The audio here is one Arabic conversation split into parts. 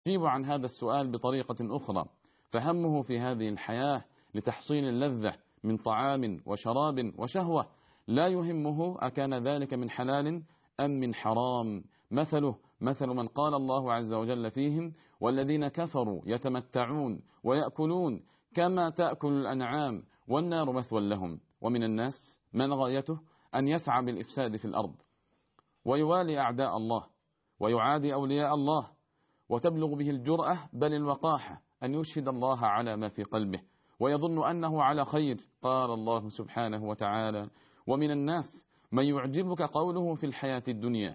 يجيب عن هذا السؤال بطريقة أخرى، فهمه في هذه الحياة لتحصيل اللذة من طعام وشراب وشهوة، لا يهمه أكان ذلك من حلال أم من حرام. مثله مثل من قال الله عز وجل فيهم: والذين كفروا يتمتعون ويأكلون كما تأكل الأنعام والنار مثوى لهم. ومن الناس من غايته أن يسعى بالإفساد في الأرض ويوالي أعداء الله ويعادي أولياء الله، وتبلغ به الجرأة بل الوقاحة أن يشهد الله على ما في قلبه ويظن أنه على خير. قال الله سبحانه وتعالى: ومن الناس من يعجبك قوله في الحياة الدنيا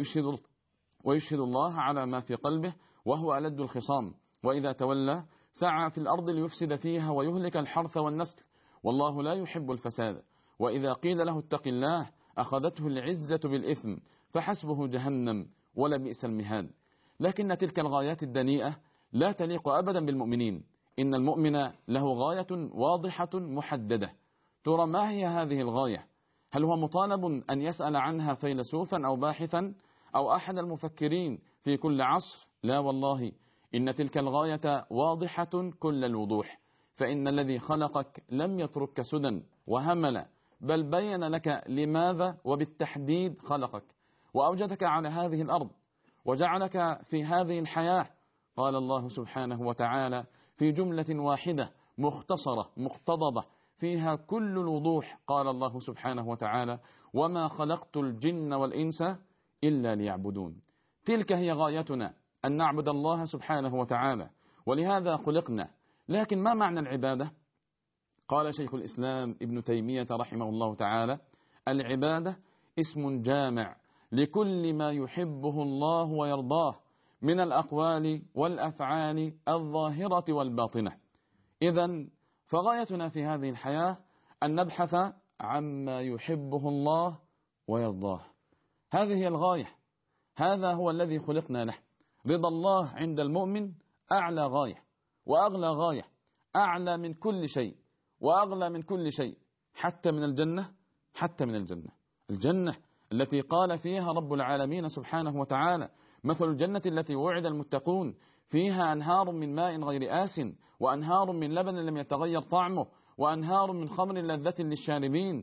ويشهد الله على ما في قلبه وهو ألد الخصام، وإذا تولى سعى في الأرض ليفسد فيها ويهلك الحرث والنسل، والله لا يحب الفساد. وإذا قيل له اتق الله أخذته العزة بالإثم فحسبه جهنم ولبئس المهاد. لكن تلك الغايات الدنيئة لا تليق أبدا بالمؤمنين. إن المؤمن له غاية واضحة محددة. ترى ما هي هذه الغاية؟ هل هو مطالب أن يسأل عنها فيلسوفا أو باحثا أو أحد المفكرين في كل عصر؟ لا والله، إن تلك الغاية واضحة كل الوضوح. فإن الذي خلقك لم يتركك سدى وهملا، بل بين لك لماذا وبالتحديد خلقك وأوجدك على هذه الأرض وجعلك في هذه الحياة. قال الله سبحانه وتعالى في جملة واحدة مختصرة مقتضبة فيها كل الوضوح، قال الله سبحانه وتعالى: وما خلقت الجن والإنس إلا ليعبدون. تلك هي غايتنا، أن نعبد الله سبحانه وتعالى، ولهذا خلقنا. لكن ما معنى العبادة؟ قال شيخ الإسلام ابن تيمية رحمه الله تعالى: العبادة اسم جامع لكل ما يحبه الله ويرضاه من الأقوال والأفعال الظاهرة والباطنة. إذن فغايتنا في هذه الحياة أن نبحث عما يحبه الله ويرضاه. هذه هي الغاية، هذا هو الذي خلقنا له. رضا الله عند المؤمن أعلى غاية وأغلى غاية، أعلى من كل شيء وأغلى من كل شيء، حتى من الجنة، حتى من الجنة. الجنة التي قال فيها رب العالمين سبحانه وتعالى: مثل الجنة التي وعد المتقون فيها أنهار من ماء غير آس وأنهار من لبن لم يتغير طعمه وأنهار من خمر لذة للشاربين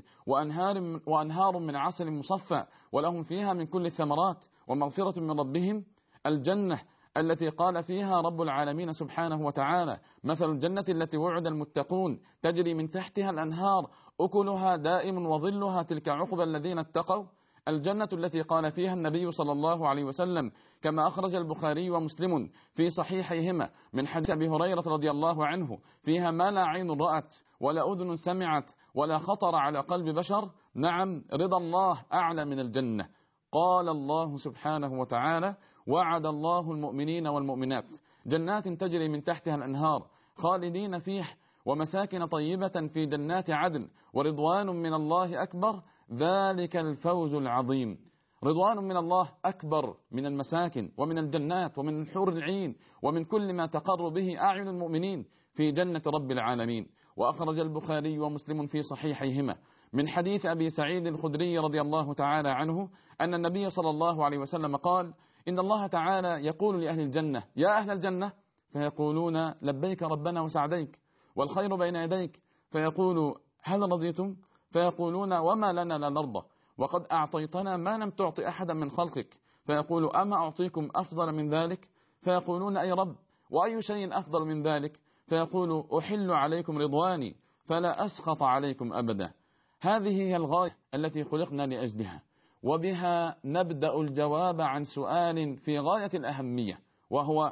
وأنهار من عسل مصفى ولهم فيها من كل الثمرات ومغفرة من ربهم. الجنة التي قال فيها رب العالمين سبحانه وتعالى: مثل الجنة التي وعد المتقون تجري من تحتها الأنهار أكلها دائم وظلها تلك عقبى الذين اتقوا. الجنة التي قال فيها النبي صلى الله عليه وسلم كما أخرج البخاري ومسلم في صحيحيهما من حديث أبي هريرة رضي الله عنه: فيها ما لا عين رأت ولا أذن سمعت ولا خطر على قلب بشر. نعم، رضا الله أعلى من الجنة. قال الله سبحانه وتعالى: وعد الله المؤمنين والمؤمنات جنات تجري من تحتها الأنهار خالدين فيها ومساكن طيبة في جنات عدن ورضوان من الله أكبر ذلك الفوز العظيم. رضوان من الله أكبر من المساكن ومن الجنات ومن الحور العين ومن كل ما تقر به أعين المؤمنين في جنة رب العالمين. وأخرج البخاري ومسلم في صحيحيهما من حديث أبي سعيد الخدري رضي الله تعالى عنه أن النبي صلى الله عليه وسلم قال: إن الله تعالى يقول لأهل الجنة: يا أهل الجنة، فيقولون: لبيك ربنا وسعديك والخير بين يديك. فيقول: هل رضيتم؟ فيقولون: وما لنا لا نرضى وقد أعطيتنا ما لم تعط أحدا من خلقك. فيقول: أما أعطيكم أفضل من ذلك؟ فيقولون: أي رب، وأي شيء أفضل من ذلك؟ فيقول: أحل عليكم رضواني فلا أسخط عليكم أبدا. هذه هي الغاية التي خلقنا لأجلها، وبها نبدأ الجواب عن سؤال في غاية الأهمية، وهو: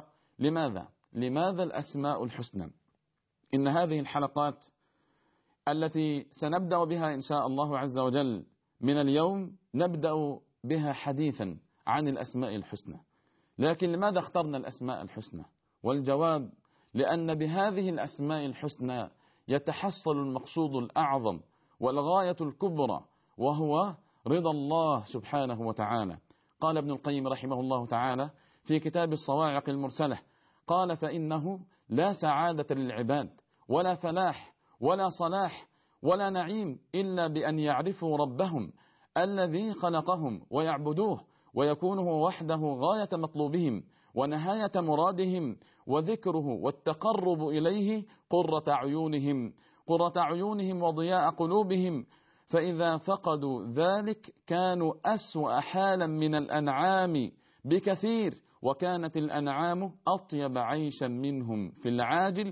لماذا الأسماء الحسنى؟ إن هذه الحلقات التي سنبدأ بها إن شاء الله عز وجل من اليوم نبدأ بها حديثا عن الأسماء الحسنى. لكن لماذا اخترنا الأسماء الحسنى؟ والجواب: لأن بهذه الأسماء الحسنى يتحصل المقصود الأعظم والغاية الكبرى، وهو رضا الله سبحانه وتعالى. قال ابن القيم رحمه الله تعالى في كتاب الصواعق المرسلة: قال: فإنه لا سعادة للعباد ولا فلاح ولا صلاح ولا نعيم إلا بأن يعرفوا ربهم الذي خلقهم ويعبدوه ويكون هو وحده غاية مطلوبهم ونهاية مرادهم وذكره والتقرب إليه قرة أعينهم وضياء قلوبهم، فإذا فقدوا ذلك كانوا أسوأ حالا من الأنعام بكثير، وكانت الأنعام أطيب عيشا منهم في العاجل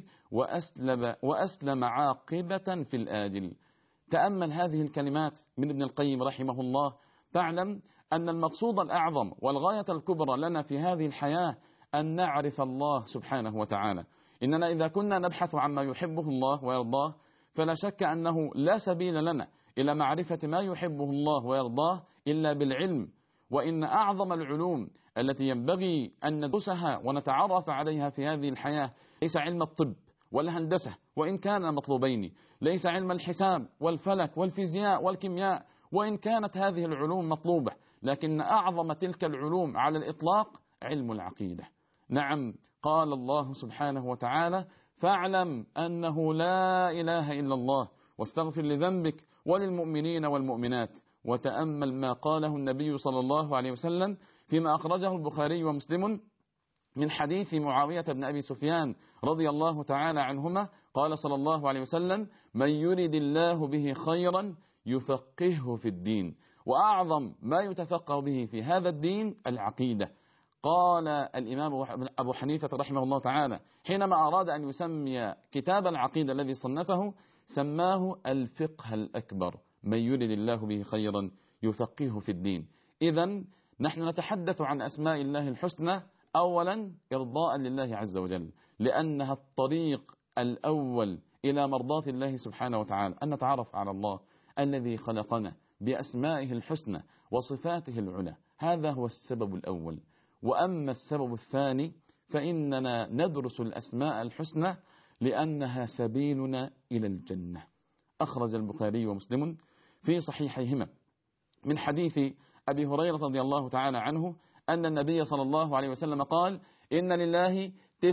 وأسلم عاقبة في الآجل. تأمل هذه الكلمات من ابن القيم رحمه الله، تعلم أن المقصود الأعظم والغاية الكبرى لنا في هذه الحياة أن نعرف الله سبحانه وتعالى. إننا إذا كنا نبحث عما يحبه الله ويرضاه، فلا شك أنه لا سبيل لنا إلى معرفة ما يحبه الله ويرضاه إلا بالعلم. وإن أعظم العلوم التي ينبغي أن ندرسها ونتعرف عليها في هذه الحياة ليس علم الطب والهندسة وإن كان مطلوبين، ليس علم الحساب والفلك والفيزياء والكيمياء وإن كانت هذه العلوم مطلوبة، لكن أعظم تلك العلوم على الإطلاق علم العقيدة. نعم، قال الله سبحانه وتعالى: فاعلم أنه لا إله إلا الله واستغفر لذنبك وللمؤمنين والمؤمنات. وتأمل ما قاله النبي صلى الله عليه وسلم فيما أخرجه البخاري ومسلم من حديث معاوية بن أبي سفيان رضي الله تعالى عنهما، قال صلى الله عليه وسلم: من يرد الله به خيرا يفقهه في الدين. وأعظم ما يتفقه به في هذا الدين العقيدة. قال الإمام أبو حنيفة رحمه الله تعالى حينما أراد أن يسمي كتاب العقيدة الذي صنفه سماه الفقه الأكبر، من يرد الله به خيرا يفقهه في الدين. إذن نحن نتحدث عن أسماء الله الحسنى أولا إرضاء لله عز وجل، لأنها الطريق الأول إلى مرضاة الله سبحانه وتعالى، أن نتعرف على الله الذي خلقنا بأسمائه الحسنى وصفاته العلى. هذا هو السبب الأول. وأما السبب الثاني فإننا ندرس الأسماء الحسنى لأنها سبيلنا إلى الجنة. أخرج البخاري ومسلم في صحيحيهما من حديث أبي هريرة رضي الله تعالى عنه أن النبي صلى الله عليه وسلم قال: إن لله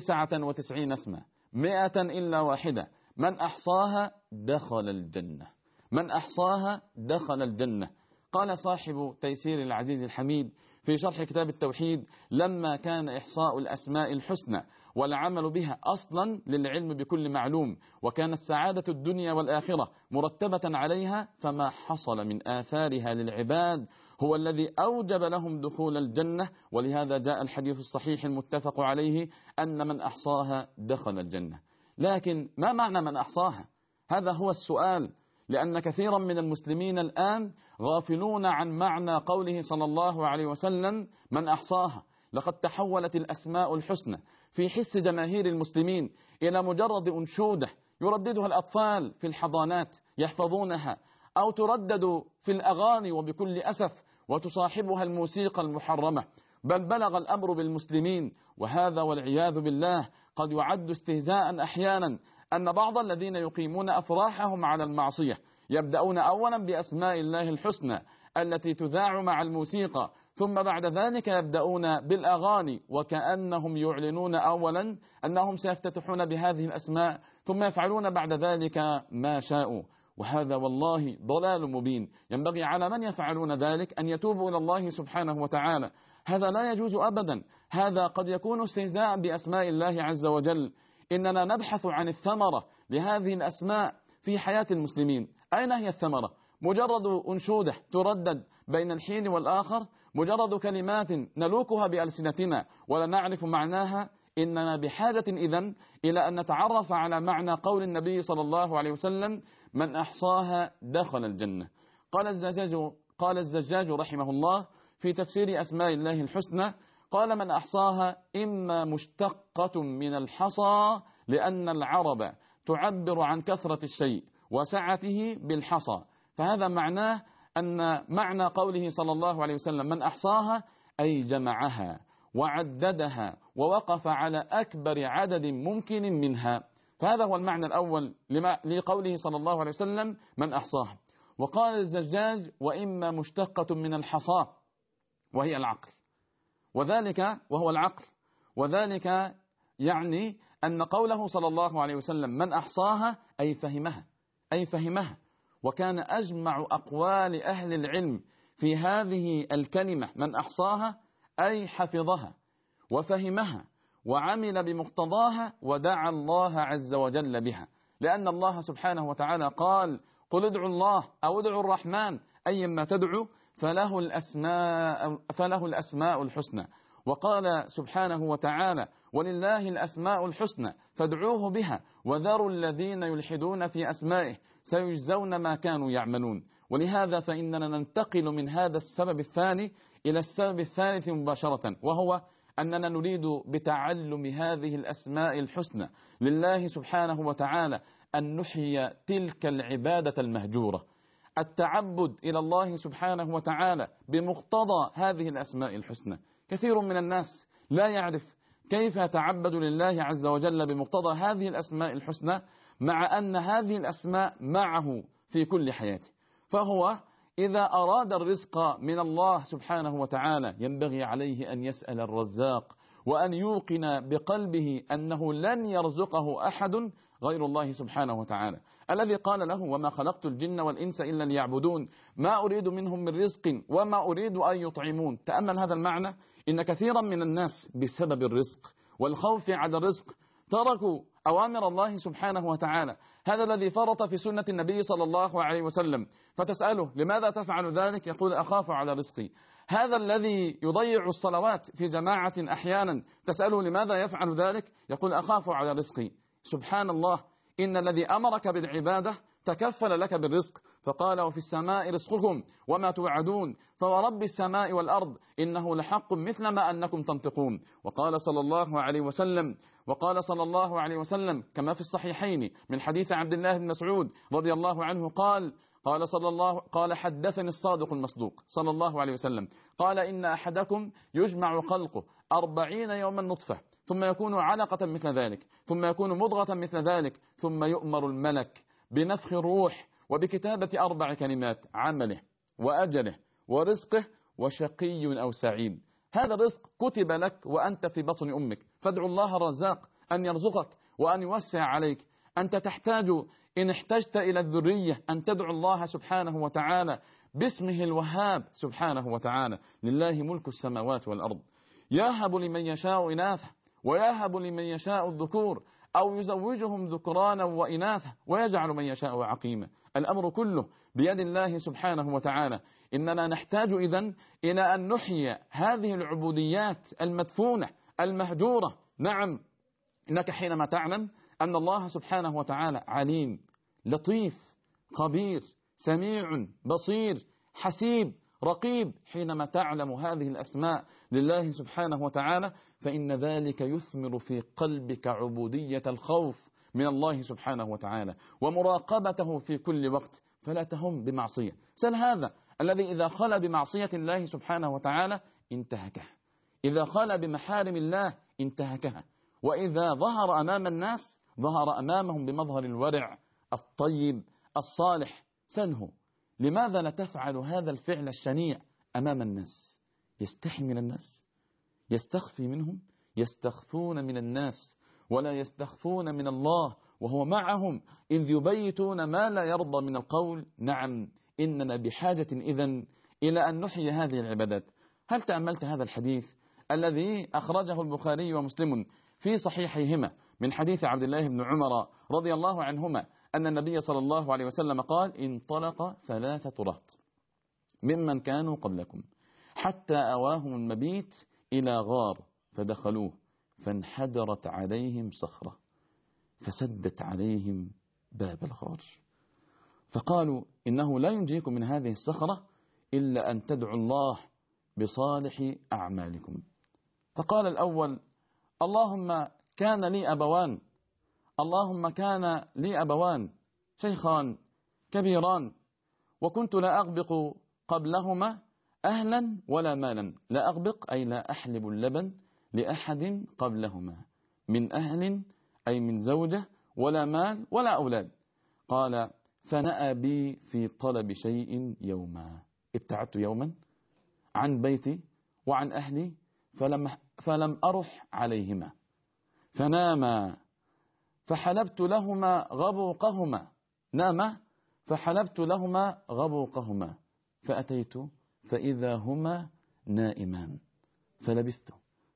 99 اسما 100 إلا واحدة، من أحصاها دخل الجنة. من أحصاها دخل الجنة. قال صاحب تيسير العزيز الحميد في شرح كتاب التوحيد: لما كان إحصاء الأسماء الحسنى والعمل بها أصلا للعلم بكل معلوم، وكانت سعادة الدنيا والآخرة مرتبة عليها، فما حصل من آثارها للعباد هو الذي أوجب لهم دخول الجنة. ولهذا جاء الحديث الصحيح المتفق عليه أن من أحصاها دخل الجنة. لكن ما معنى من أحصاها؟ هذا هو السؤال، لأن كثيرا من المسلمين الآن غافلون عن معنى قوله صلى الله عليه وسلم: من أحصاها. لقد تحولت الأسماء الحسنى في حس جماهير المسلمين إلى مجرد أنشودة يرددها الأطفال في الحضانات يحفظونها، أو تردد في الأغاني وبكل أسف وتصاحبها الموسيقى المحرمة. بل بلغ الأمر بالمسلمين، وهذا والعياذ بالله قد يعد استهزاء أحيانا، أن بعض الذين يقيمون أفراحهم على المعصية يبدأون أولا بأسماء الله الحسنى التي تذاع مع الموسيقى، ثم بعد ذلك يبدأون بالأغاني، وكأنهم يعلنون أولا أنهم سيفتتحون بهذه الأسماء، ثم يفعلون بعد ذلك ما شاءوا. وهذا والله ضلال مبين. ينبغي على من يفعلون ذلك أن يتوبوا إلى الله سبحانه وتعالى. هذا لا يجوز أبدا. هذا قد يكون استهزاء بأسماء الله عز وجل. إننا نبحث عن الثمرة لهذه الأسماء في حياة المسلمين. أين هي الثمرة؟ مجرد أنشودة تردد بين الحين والآخر، مجرد كلمات نلوكها بألسنتنا ولا نعرف معناها. إننا بحاجة إذن إلى أن نتعرف على معنى قول النبي صلى الله عليه وسلم: من أحصاها دخل الجنة. قال الزجاج رحمه الله في تفسير أسماء الله الحسنى، قال: من أحصاها إما مشتقة من الحصى، لأن العرب تعبر عن كثرة الشيء وسعته بالحصى، فهذا معناه أن معنى قوله صلى الله عليه وسلم من أحصاها أي جمعها وعددها ووقف على أكبر عدد ممكن منها. فهذا هو المعنى الأول لقوله صلى الله عليه وسلم من أحصاها. وقال الزجاج: وإما مشتقة من الحصى وهي العقل، وهو العقل، وذلك يعني أن قوله صلى الله عليه وسلم من أحصاها أي فهمها. وكان أجمع أقوال أهل العلم في هذه الكلمة من أحصاها أي حفظها. وفهمها وعمل بمقتضاها ودعا الله عز وجل بها، لأن الله سبحانه وتعالى قال: قل ادعوا الله أو ادعوا الرحمن أيما تدعوا فله الأسماء الحسنى. وقال سبحانه وتعالى: ولله الأسماء الحسنى فادعوه بها وذروا الذين يلحدون في أسمائه سيجزون ما كانوا يعملون. ولهذا فإننا ننتقل من هذا السبب الثاني إلى السبب الثالث مباشرة، وهو أننا نريد بتعلم هذه الأسماء الحسنى لله سبحانه وتعالى أن نحيي تلك العبادة المهجورة، التعبد إلى الله سبحانه وتعالى بمقتضى هذه الأسماء الحسنى. كثير من الناس لا يعرف كيف يتعبد لله عز وجل بمقتضى هذه الأسماء الحسنى، مع أن هذه الأسماء معه في كل حياته. فهو إذا أراد الرزق من الله سبحانه وتعالى ينبغي عليه أن يسأل الرزاق، وأن يوقن بقلبه أنه لن يرزقه أحد غير الله سبحانه وتعالى، الذي قال له: وما خلقت الجن والإنس إلا ليعبدون ما أريد منهم من رزق وما أريد أن يطعمون. تأمل هذا المعنى. إن كثيرا من الناس بسبب الرزق والخوف على الرزق تركوا أوامر الله سبحانه وتعالى. هذا الذي فرط في سنة النبي صلى الله عليه وسلم، فتسأله: لماذا تفعل ذلك؟ يقول: أخاف على رزقي. هذا الذي يضيع الصلوات في جماعة أحيانا، تسأله: لماذا يفعل ذلك؟ يقول: أخاف على رزقي. سبحان الله، إن الذي أمرك بالعبادة تكفل لك بالرزق، فقال: وفي السماء رزقكم وما توعدون فورب السماء والأرض إنه لحق مثل ما أنكم تنطقون. وقال صلى الله عليه وسلم كما في الصحيحين من حديث عبد الله بن مسعود رضي الله عنه قال: حدثني الصادق المصدوق صلى الله عليه وسلم قال: إن أحدكم يجمع خلقه 40 يوما نطفة، ثم يكون علقة مثل ذلك، ثم يكون مضغة مثل ذلك، ثم يؤمر الملك بنفخ الروح وبكتابة 4 كلمات: عمله وأجله ورزقه وشقي أو سعيد. هذا الرزق كتب لك وأنت في بطن أمك، فادعو الله الرزاق أن يرزقك وأن يوسع عليك. أنت تحتاج إن احتجت إلى الذرية أن تدعو الله سبحانه وتعالى باسمه الوهاب سبحانه وتعالى. لله ملك السماوات والأرض، يهب لمن يشاء إناثا ويهب لمن يشاء الذكور أو يزوجهم ذكرانا وإناثا ويجعل من يشاء عقيما. الأمر كله بيد الله سبحانه وتعالى. إننا نحتاج إذن إلى أن نحيي هذه العبوديات المدفونة المهجورة. نعم، إنك حينما تعلم أن الله سبحانه وتعالى عليم لطيف خبير سميع بصير حسيب رقيب، حينما تعلم هذه الأسماء لله سبحانه وتعالى، فإن ذلك يثمر في قلبك عبودية الخوف من الله سبحانه وتعالى ومراقبته في كل وقت، فلا تهم بمعصية. سل هذا الذي إذا خلى بمعصية الله سبحانه وتعالى انتهكها، إذا خلى بمحارم الله انتهكها، وإذا ظهر أمام الناس ظهر أمامهم بمظهر الورع الطيب الصالح. سله: لماذا لا تفعل هذا الفعل الشنيع أمام الناس؟ يستحي من الناس، يستخفي منهم، يستخفون من الناس ولا يستخفون من الله وهو معهم إذ يبيتون ما لا يرضى من القول. نعم، إننا بحاجة إذن إلى أن نحيي هذه العبادات. هل تأملت هذا الحديث الذي أخرجه البخاري ومسلم في صحيحيهما من حديث عبد الله بن عمر رضي الله عنهما أن النبي صلى الله عليه وسلم قال: انطلق 3 رهط ممن كانوا قبلكم حتى أواهم المبيت إلى غار فدخلوه فانحدرت عليهم صخرة فسدت عليهم باب الغار، فقالوا: إنه لا ينجيكم من هذه الصخرة إلا أن تدعوا الله بصالح أعمالكم. فقال الأول: اللهم كان لي أبوان شيخان كبيران، وكنت لا أغبق قبلهما أهلا ولا مالا. لا أغبق أي لا أحلب اللبن لأحد قبلهما، من أهل أي من زوجة، ولا مال ولا أولاد. قال: فنأى بي في طلب شيء يوما، ابتعدت يوما عن بيتي وعن أهلي فلم أرح عليهما، فناما فحلبت لهما غبوقهما، ناما فحلبت لهما غبوقهما، فأتيت فإذا هما نائمان، فلبثت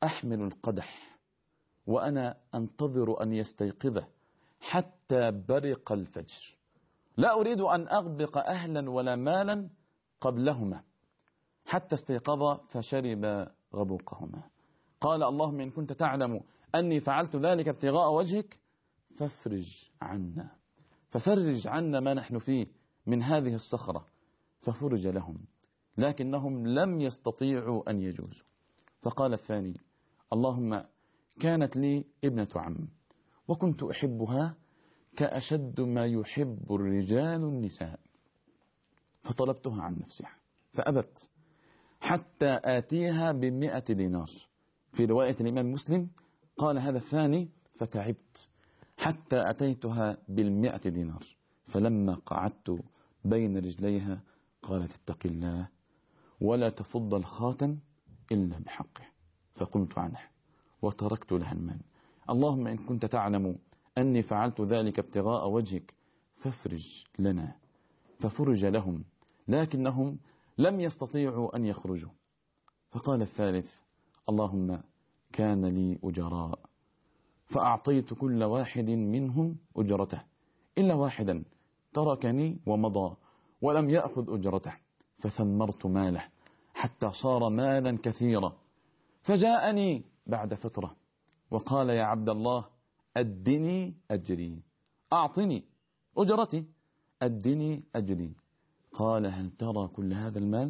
أحمل القدح وأنا أنتظر أن يستيقظه حتى برق الفجر، لا أريد أن أغبق أهلا ولا مالا قبلهما، حتى استيقظ فشرب غبوقهما. قال اللهم إن كنت تعلم أني فعلت ذلك ابتغاء وجهك فافرج عنا، ففرج عنا ما نحن فيه من هذه الصخرة. ففرج لهم، لكنهم لم يستطيعوا أن يجوزوا. فقال الثاني اللهم كانت لي ابنة عم وكنت أحبها كأشد ما يحب الرجال النساء، فطلبتها عن نفسها فأبت حتى آتيها ب100 دينار. في رواية الإمام مسلم قال هذا الثاني فتعبت حتى أتيتها ب100 دينار، فلما قعدت بين رجليها قالت اتق الله ولا تفض الخاتم إلا بحقه، فقمت عنه وتركت لها المال. اللهم إن كنت تعلم أني فعلت ذلك ابتغاء وجهك فافرج لنا، ففرج لهم، لكنهم لم يستطيعوا أن يخرجوا. فقال الثالث اللهم كان لي أجراء فأعطيت كل واحد منهم أجرته إلا واحدا تركني ومضى ولم يأخذ أجرته، فثمرت ماله حتى صار مالا كثيرا. فجاءني بعد فترة وقال يا عبد الله أدني أجري، أعطني أجرتي، أدني أجري. قال هل ترى كل هذا المال؟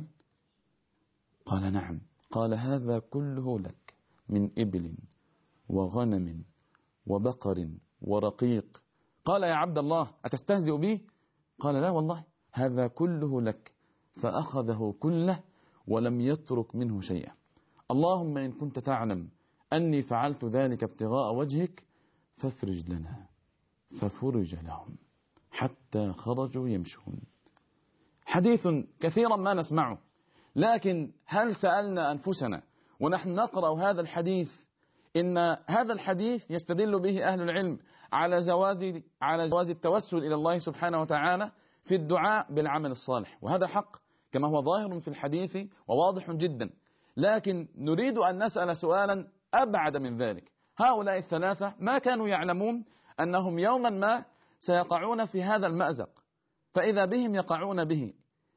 قال نعم. قال هذا كله لك من إبل وغنم وبقر ورقيق. قال يا عبد الله أتستهزئ بي؟ قال لا والله هذا كله لك، فأخذه كله ولم يترك منه شيئا. اللهم إن كنت تعلم أني فعلت ذلك ابتغاء وجهك فافرج لنا، ففرج لهم حتى خرجوا يمشون. حديث كثيرا ما نسمعه، لكن هل سألنا أنفسنا ونحن نقرأ هذا الحديث إن هذا الحديث يستدل به أهل العلم على جواز التوسل إلى الله سبحانه وتعالى في الدعاء بالعمل الصالح، وهذا حق كما هو ظاهر في الحديث وواضح جدا. لكن نريد أن نسأل سؤالا أبعد من ذلك. هؤلاء الثلاثة ما كانوا يعلمون أنهم يوما ما سيقعون في هذا المأزق، فإذا بهم يقعون به.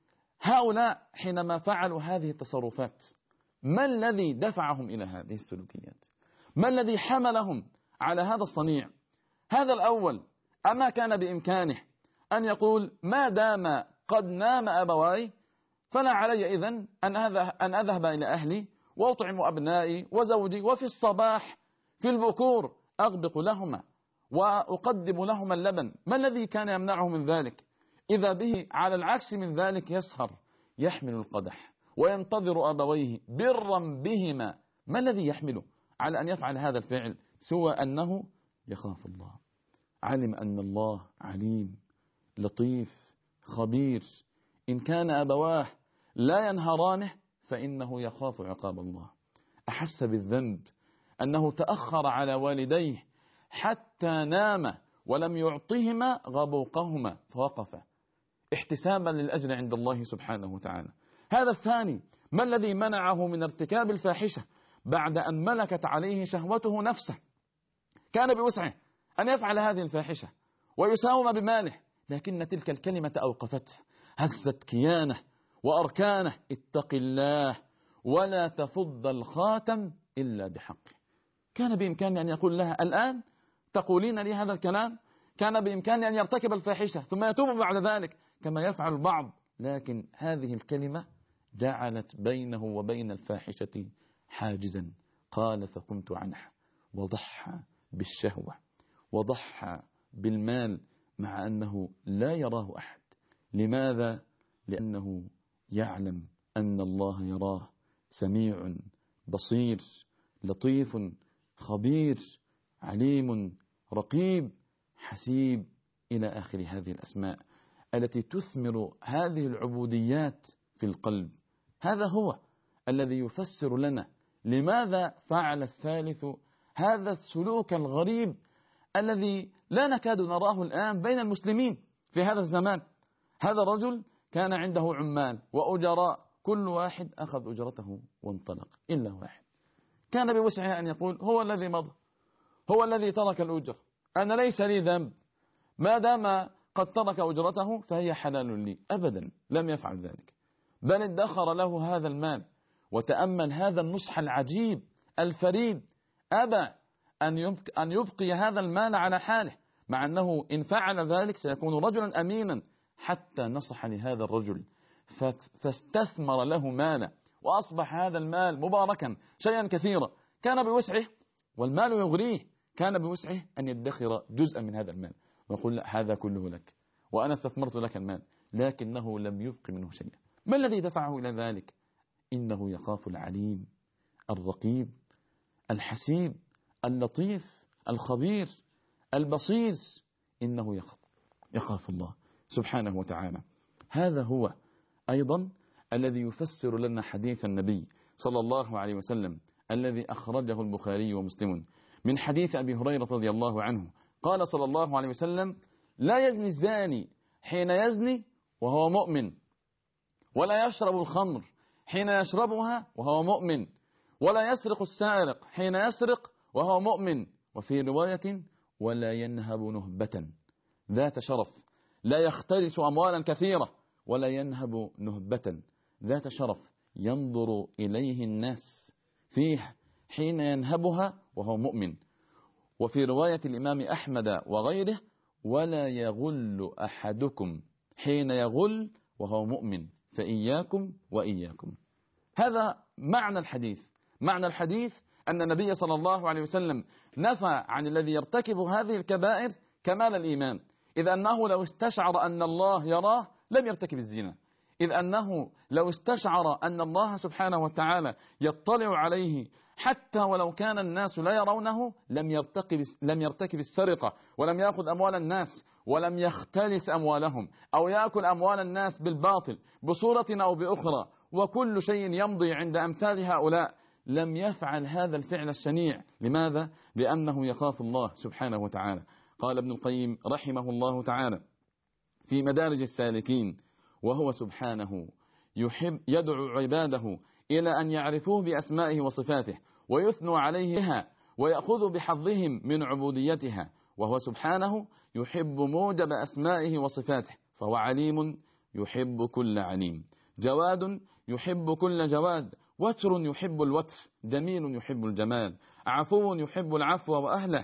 هؤلاء حينما فعلوا هذه التصرفات ما الذي دفعهم إلى هذه السلوكيات؟ ما الذي حملهم على هذا الصنيع؟ هذا الأول أما كان بإمكانه أن يقول ما دام قد نام أبواي فلا علي إذن أن أذهب إلى أهلي وأطعم أبنائي وزوجي، وفي الصباح في البكور أغبق لهما وأقدم لهما اللبن. ما الذي كان يمنعه من ذلك؟ إذا به على العكس من ذلك يسهر يحمل القدح وينتظر أبويه برا بهما. ما الذي يحمله على أن يفعل هذا الفعل سوى أنه يخاف الله؟ علم أن الله عليم لطيف خبير. إن كان أبواه لا ينهرانه فإنه يخاف عقاب الله. أحس بالذنب أنه تأخر على والديه حتى نام ولم يعطهما غبوقهما فوقف احتسابا للأجر عند الله سبحانه وتعالى. هذا الثاني ما الذي منعه من ارتكاب الفاحشة بعد أن ملكت عليه شهوته نفسه؟ كان بوسعه أن يفعل هذه الفاحشة ويساوم بماله، لكن تلك الكلمة أوقفته، هزت كيانه وأركانه. اتق الله ولا تفض الخاتم إلا بحقه. كان بإمكانه أن يقول لها الآن تقولين لي هذا الكلام؟ كان بإمكانه أن يرتكب الفاحشة ثم يتوب بعد ذلك كما يفعل البعض، لكن هذه الكلمة جعلت بينه وبين الفاحشة حاجزا. قال فقمت عنها، وضحى بالشهوة وضحى بالمال مع أنه لا يراه أحد. لماذا؟ لأنه يعلم أن الله يراه، سميع بصير لطيف خبير عليم رقيب حسيب إلى آخر هذه الأسماء التي تثمر هذه العبوديات في القلب. هذا هو الذي يفسر لنا لماذا فعل الثالث هذا السلوك الغريب الذي لا نكاد نراه الآن بين المسلمين في هذا الزمان. هذا الرجل كان عنده عمال وأجراء، كل واحد أخذ أجرته وانطلق إلا واحد كان بوسعه أن يقول هو الذي مضى، هو الذي ترك الأجر، أنا ليس لي ذنب، ما دام قد ترك أجرته فهي حلال لي. أبدا لم يفعل ذلك، بل ادخر له هذا المال. وتأمل هذا النصح العجيب الفريد، أبى أن يبقي هذا المال على حاله، مع أنه إن فعل ذلك سيكون رجلا أمينا، حتى نصح لهذا الرجل فاستثمر له ماله، وأصبح هذا المال مباركا شيئا كثيرا. كان بوسعه والمال يغريه، كان بوسعه أن يدخر جزءا من هذا المال ويقول لا هذا كله لك وأنا استثمرت لك المال، لكنه لم يبق منه شيئا. ما الذي دفعه إلى ذلك؟ إنه يخاف العليم الرقيب الحسيب اللطيف الخبير البصير، إنه يخاف الله سبحانه وتعالى. هذا هو أيضا الذي يفسر لنا حديث النبي صلى الله عليه وسلم الذي أخرجه البخاري ومسلم من حديث أبي هريرة رضي الله عنه، قال صلى الله عليه وسلم: لا يزني الزاني حين يزني وهو مؤمن، ولا يشرب الخمر حين يشربها وهو مؤمن، ولا يسرق السارق حين يسرق وهو مؤمن. وفي رواية: ولا ينهب نهبة ذات شرف، لا يختلس أموالا كثيرة، ولا ينهب نهبة ذات شرف ينظر إليه الناس فيه حين ينهبها وهو مؤمن. وفي رواية الإمام أحمد وغيره: ولا يغل أحدكم حين يغل وهو مؤمن، فإياكم وإياكم. هذا معنى الحديث. معنى الحديث أن النبي صلى الله عليه وسلم نفى عن الذي يرتكب هذه الكبائر كمال الإيمان، إذ أنه لو استشعر أن الله يراه لم يرتكب الزنا، إذ أنه لو استشعر أن الله سبحانه وتعالى يطلع عليه حتى ولو كان الناس لا يرونه لم يرتكب السرقة، ولم يأخذ أموال الناس، ولم يختلس أموالهم أو يأكل أموال الناس بالباطل بصورة أو بأخرى. وكل شيء يمضي عند أمثال هؤلاء لم يفعل هذا الفعل الشنيع. لماذا؟ لأنه يخاف الله سبحانه وتعالى. قال ابن القيم رحمه الله تعالى في مدارج السالكين: وهو سبحانه يدعو عباده إلى أن يعرفوه بأسمائه وصفاته ويثنوا عليه بها ويأخذوا بحظهم من عبوديتها. وهو سبحانه يحب موجب أسمائه وصفاته، فهو عليم يحب كل عليم، جواد يحب كل جواد، وتر يحب الوتر، جميل يحب الجمال، عفو يحب العفو وأهله،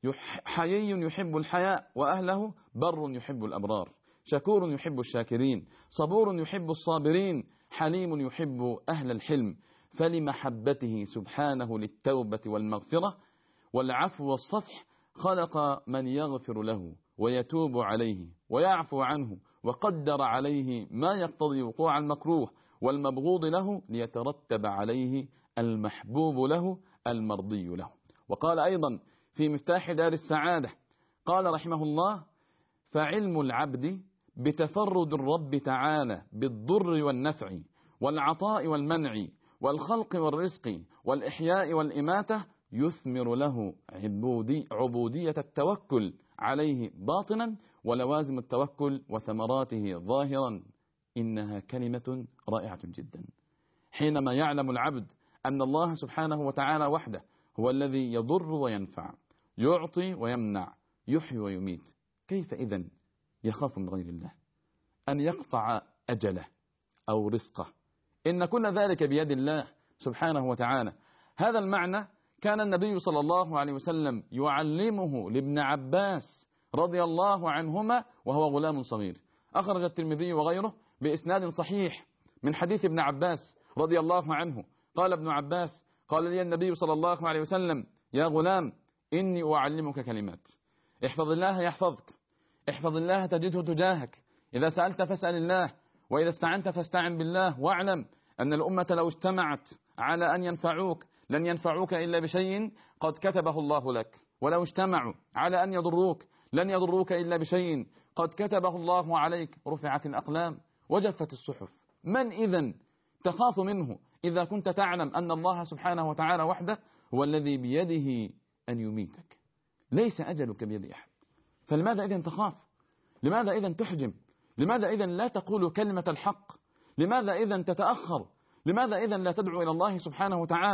حيي يحب الحياء وأهله، بر يحب الأبرار، شكور يحب الشاكرين، صبور يحب الصابرين، حليم يحب أهل الحلم. فلمحبته سبحانه للتوبة والمغفرة والعفو والصفح خلق من يغفر له ويتوب عليه ويعفو عنه، وقدر عليه ما يقتضي وقوع المكروه والمبغوض له ليترتب عليه المحبوب له المرضي له. وقال أيضا في مفتاح دار السعادة، قال رحمه الله: فعلم العبد بتفرد الرب تعالى بالضر والنفع والعطاء والمنع والخلق والرزق والإحياء والإماتة يثمر له عبودية التوكل عليه باطنا ولوازم التوكل وثمراته ظاهرا. إنها كلمة رائعة جدا. حينما يعلم العبد أن الله سبحانه وتعالى وحده هو الذي يضر وينفع، يعطي ويمنع، يحيي ويميت، كيف إذن يخاف من غير الله أن يقطع أجله أو رزقه؟ إن كل ذلك بيد الله سبحانه وتعالى. هذا المعنى كان النبي صلى الله عليه وسلم يعلمه لابن عباس رضي الله عنهما وهو غلام صغير. أخرج الترمذي وغيره بإسناد صحيح من حديث ابن عباس رضي الله عنه، قال ابن عباس: قال لي النبي صلى الله عليه وسلم: يا غلام إني أعلمك كلمات، احفظ الله يحفظك، احفظ الله تجده تجاهك، إذا سألت فاسأل الله، وإذا استعنت فاستعن بالله، واعلم أن الأمة لو اجتمعت على أن ينفعوك لن ينفعوك إلا بشيء قد كتبه الله لك، ولو اجتمعوا على أن يضروك لن يضروك إلا بشيء قد كتبه الله عليك. رفعت الأقلام وجفت الصحف. من إذن تخاف منه إذا كنت تعلم أن الله سبحانه وتعالى وحده هو الذي بيده أن يميتك، ليس أجلك بيد أحد؟ فلماذا إذن تخاف؟ لماذا إذن تحجم؟ لماذا إذن لا تقول كلمة الحق؟ لماذا إذن تتأخر؟ لماذا إذن لا تدعو إلى الله سبحانه وتعالى؟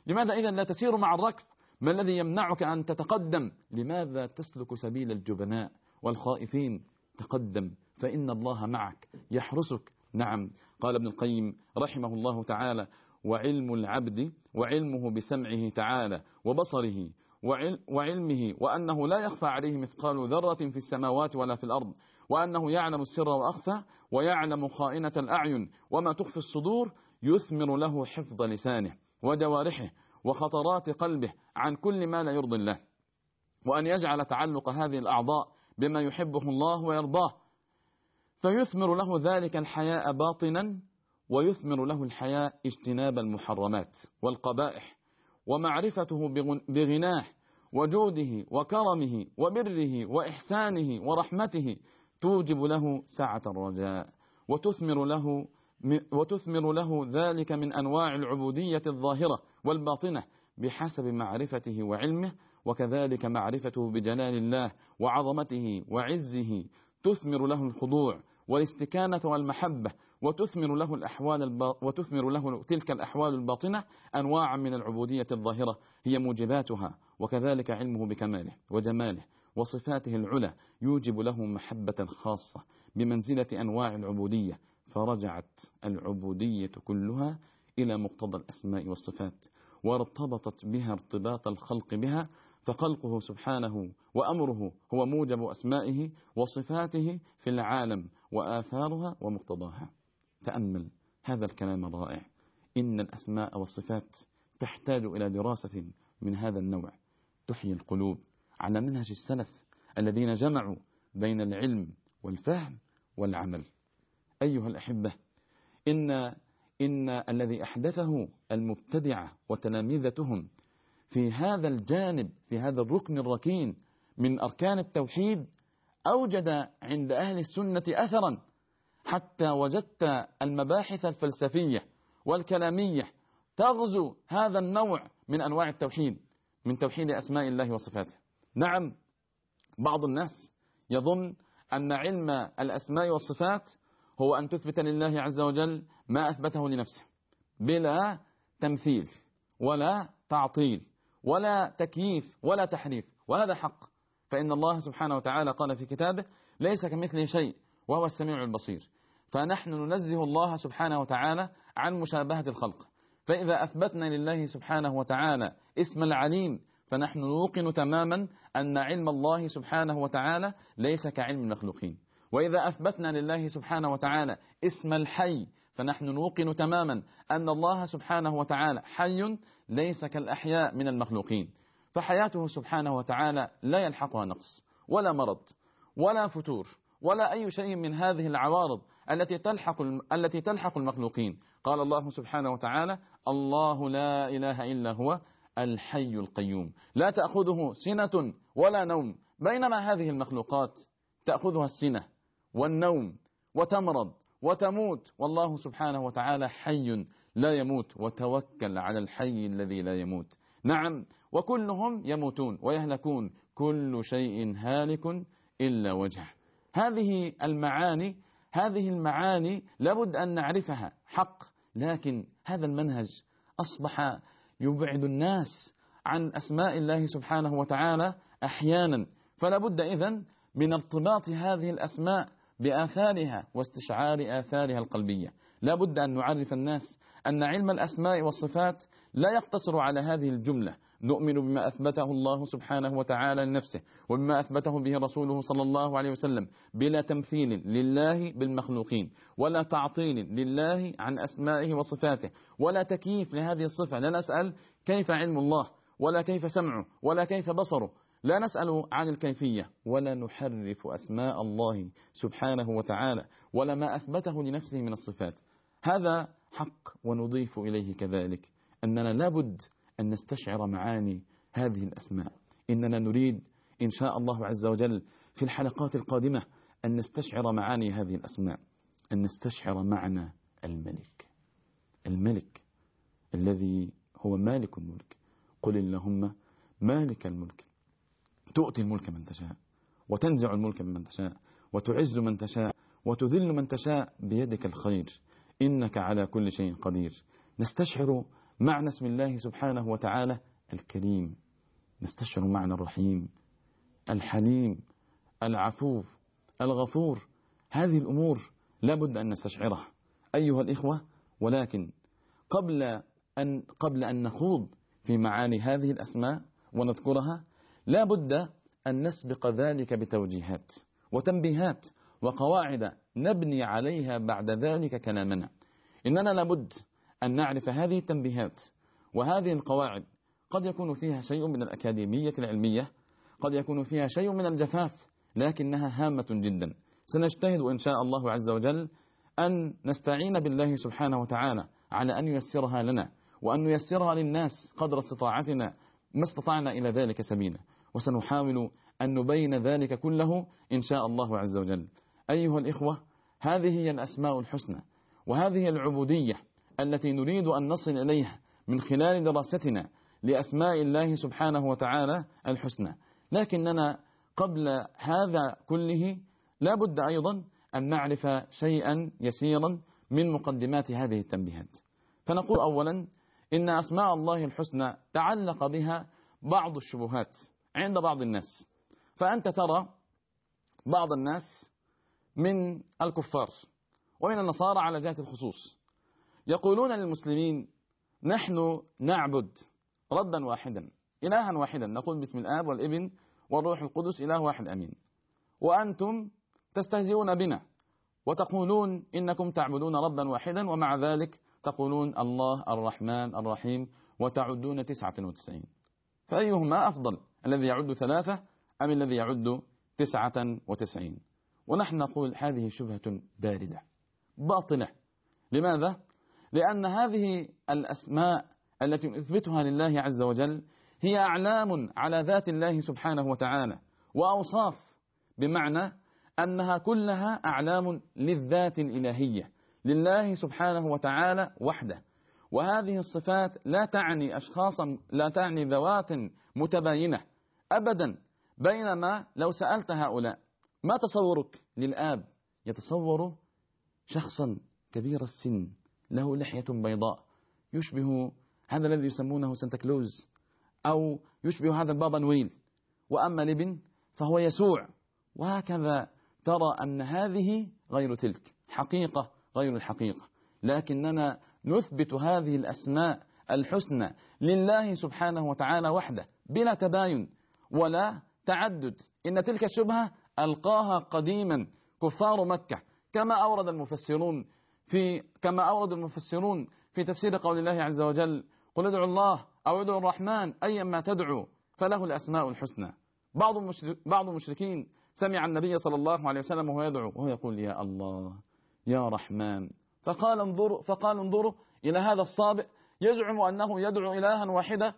لماذا إذن لا تسير مع الركب؟ ما الذي يمنعك أن تتقدم؟ لماذا تسلك سبيل الجبناء والخائفين؟ تقدم، فإن الله معك يحرسك. نعم، قال ابن القيم رحمه الله تعالى: وعلم العبد وعلمه بسمعه تعالى وبصره وعلمه، وأنه لا يخفى عليه مثقال ذرة في السماوات ولا في الأرض، وأنه يعلم السر وأخفى، ويعلم خائنة الأعين وما تخفي الصدور، يثمر له حفظ لسانه وجوارحه وخطرات قلبه عن كل ما لا يرضي الله، وأن يجعل تعلق هذه الأعضاء بما يحبه الله ويرضاه، فيثمر له ذلك الحياء باطنا، ويثمر له الحياء اجتناب المحرمات والقبائح، ومعرفته بغناه وجوده وكرمه وبره وإحسانه ورحمته توجب له سعة الرجاء، وتثمر له ذلك من أنواع العبودية الظاهرة والباطنة بحسب معرفته وعلمه، وكذلك معرفته بجلال الله وعظمته وعزه تثمر له الخضوع والاستكانة والمحبة، وتثمر له تلك الأحوال الباطنة أنواعا من العبودية الظاهرة هي موجباتها. وكذلك علمه بكماله وجماله وصفاته العلى يوجب له محبة خاصة بمنزلة أنواع العبودية، فرجعت العبودية كلها إلى مقتضى الأسماء والصفات، وارتبطت بها ارتباط الخلق بها، فخلقه سبحانه وأمره هو موجب أسمائه وصفاته في العالم وآثارها ومقتضاها. تأمل هذا الكلام الرائع. إن الأسماء والصفات تحتاج إلى دراسة من هذا النوع تحيي القلوب على منهج السلف الذين جمعوا بين العلم والفهم والعمل. أيها الأحبة، إن الذي أحدثه المبتدعة وتلامذتهم في هذا الجانب، في هذا الركن الركين من أركان التوحيد، أوجد عند أهل السنة أثرا، حتى وجدت المباحث الفلسفية والكلامية تغزو هذا النوع من أنواع التوحيد، من توحيد أسماء الله وصفاته. نعم، بعض الناس يظن أن علم الأسماء والصفات هو أن تثبت لله عز وجل ما أثبته لنفسه بلا تمثيل ولا تعطيل ولا تكييف ولا تحريف، وهذا حق، فإن الله سبحانه وتعالى قال في كتابه: ليس كمثله شيء وهو السميع البصير. فنحن ننزه الله سبحانه وتعالى عن مشابهة الخلق، فإذا أثبتنا لله سبحانه وتعالى اسم العليم فنحن نوقن تماما أن علم الله سبحانه وتعالى ليس كعلم المخلوقين. وإذا أثبتنا لله سبحانه وتعالى اسم الحي فنحن نوقن تماما أن الله سبحانه وتعالى حي ليس كالأحياء من المخلوقين، فحياته سبحانه وتعالى لا يلحقها نقص ولا مرض ولا فتور ولا أي شيء من هذه العوارض التي تلحق المخلوقين. قال الله سبحانه وتعالى: الله لا إله إلا هو الحي القيوم لا تأخذه سنة ولا نوم، بينما هذه المخلوقات تأخذها السنة والنوم وتمرض وتموت، والله سبحانه وتعالى حي لا يموت، وتوكل على الحي الذي لا يموت. نعم، وكلهم يموتون ويهلكون، كل شيء هالك إلا وجهه. هذه المعاني لابد أن نعرفها حق، لكن هذا المنهج أصبح يبعد الناس عن أسماء الله سبحانه وتعالى أحيانا، فلا بد إذن من ارتباط هذه الأسماء بآثارها واستشعار آثارها القلبية. لا بد أن نعرف الناس أن علم الأسماء والصفات لا يقتصر على هذه الجملة: نؤمن بما أثبته الله سبحانه وتعالى لنفسه وبما أثبته به رسوله صلى الله عليه وسلم، بلا تمثيل لله بالمخلوقين ولا تعطيل لله عن أسمائه وصفاته ولا تكييف لهذه الصفة. لا نسأل كيف علم الله ولا كيف سمعه ولا كيف بصره، لا نسأل عن الكيفية، ولا نحرف أسماء الله سبحانه وتعالى ولا ما أثبته لنفسه من الصفات. هذا حق، ونضيف إليه كذلك أننا لابد أن نستشعر معاني هذه الأسماء. إننا نريد إن شاء الله عز وجل في الحلقات القادمة أن نستشعر معاني هذه الأسماء، أن نستشعر معنى الملك الذي هو مالك الملك. قل اللهم مالك الملك تؤتي الملك من تشاء وتنزع الملك من تشاء وتعز من تشاء وتذل من تشاء بيدك الخير إنك على كل شيء قدير. نستشعر معنى اسم الله سبحانه وتعالى الكريم، نستشعر معنى الرحيم، الحليم، العفو، الغفور. هذه الأمور لا بد أن نستشعرها أيها الإخوة. ولكن قبل أن نخوض في معاني هذه الأسماء ونذكرها، لا بد أن نسبق ذلك بتوجيهات وتنبيهات وقواعد نبني عليها بعد ذلك كلامنا. إننا لابد أن نعرف هذه التنبيهات وهذه القواعد. قد يكون فيها شيء من الأكاديمية العلمية، قد يكون فيها شيء من الجفاف، لكنها هامة جدا. سنجتهد إن شاء الله عز وجل أن نستعين بالله سبحانه وتعالى على أن ييسرها لنا، وأن نيسرها للناس قدر استطاعتنا ما استطعنا إلى ذلك سبيلا، وسنحاول أن نبين ذلك كله إن شاء الله عز وجل. أيها الإخوة، هذه هي الأسماء الحسنى، وهذه العبودية التي نريد أن نصل إليها من خلال دراستنا لأسماء الله سبحانه وتعالى الحسنى. لكننا قبل هذا كله لا بد أيضا أن نعرف شيئا يسيرا من مقدمات هذه التنبيهات. فنقول أولا إن أسماء الله الحسنى تعلق بها بعض الشبهات عند بعض الناس. فأنت ترى بعض الناس من الكفار ومن النصارى على جهة الخصوص يقولون للمسلمين: نحن نعبد ربا واحدا، إلها واحدا، نقول باسم الآب والابن والروح القدس إله واحد أمين، وأنتم تستهزئون بنا وتقولون إنكم تعبدون ربا واحدا، ومع ذلك تقولون الله الرحمن الرحيم وتعدون 99. فأيهما أفضل، الذي يعد 3 أم الذي يعد 99؟ ونحن نقول هذه شبهة باردة باطلة. لماذا؟ لأن هذه الأسماء التي نثبتها لله عز وجل هي أعلام على ذات الله سبحانه وتعالى، وأوصاف، بمعنى أنها كلها أعلام للذات الإلهية لله سبحانه وتعالى وحده. وهذه الصفات لا تعني أشخاصا، لا تعني ذوات متباينة أبدا. بينما لو سألت هؤلاء: ما تصورك للآب؟ يتصور شخصا كبير السن له لحية بيضاء يشبه هذا الذي يسمونه سانتا كلوز، أو يشبه هذا البابا نويل. وأما الابن فهو يسوع. وهكذا ترى أن هذه غير تلك، حقيقة غير الحقيقة. لكننا نثبت هذه الأسماء الحسنى لله سبحانه وتعالى وحده بلا تباين ولا تعدد. إن تلك الشبهة ألقاها قديما كفار مكة، كما أورد المفسرون في تفسير قول الله عز وجل: قل ادعوا الله أو ادعوا الرحمن أيما تدعوا فله الأسماء الحسنى. بعض المشركين سمع النبي صلى الله عليه وسلم وهو يدعو وهو يقول: يا الله يا رحمن، فقال انظروا إلى هذا الصابئ يزعم أنه يدعو إلها واحدا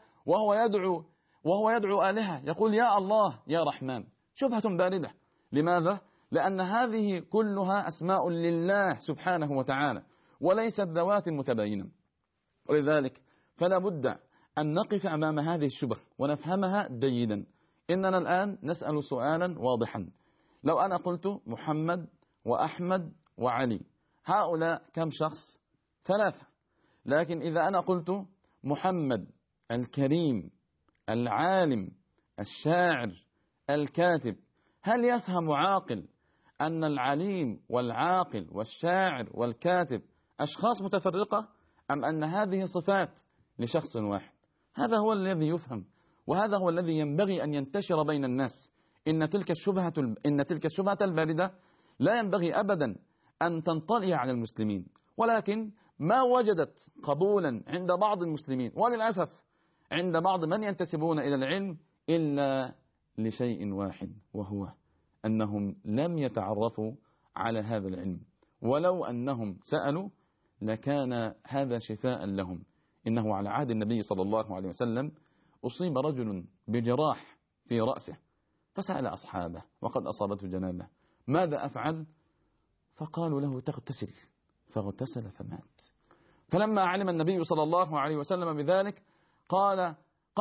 وهو يدعو آلهة، يقول يا الله يا رحمن. شبهة باردة. لماذا؟ لأن هذه كلها أسماء لله سبحانه وتعالى وليست ذوات متباينة. ولذلك فلا بد أن نقف أمام هذه الشبه ونفهمها جيدا. إننا الآن نسأل سؤالا واضحا: لو أنا قلت محمد وأحمد وعلي، هؤلاء كم شخص؟ 3. لكن إذا أنا قلت محمد الكريم العالم الشاعر الكاتب، هل يفهم عاقل أن العليم والعاقل والشاعر والكاتب أشخاص متفرقة، أم أن هذه صفات لشخص واحد؟ هذا هو الذي يفهم، وهذا هو الذي ينبغي أن ينتشر بين الناس. إن تلك الشبهة الباردة لا ينبغي أبدا أن تنطلي على المسلمين، ولكن ما وجدت قبولا عند بعض المسلمين، وللأسف عند بعض من ينتسبون إلى العلم، إلا لشيء واحد، وهو أنهم لم يتعرفوا على هذا العلم. ولو أنهم سألوا لكان هذا شفاء لهم. إنه على عهد النبي صلى الله عليه وسلم أصيب رجل بجراح في رأسه، فسأل أصحابه وقد أصابته جنابه: ماذا أفعل؟ فقالوا له: تغتسل. فاغتسل فمات. فلما علم النبي صلى الله عليه وسلم بذلك قال: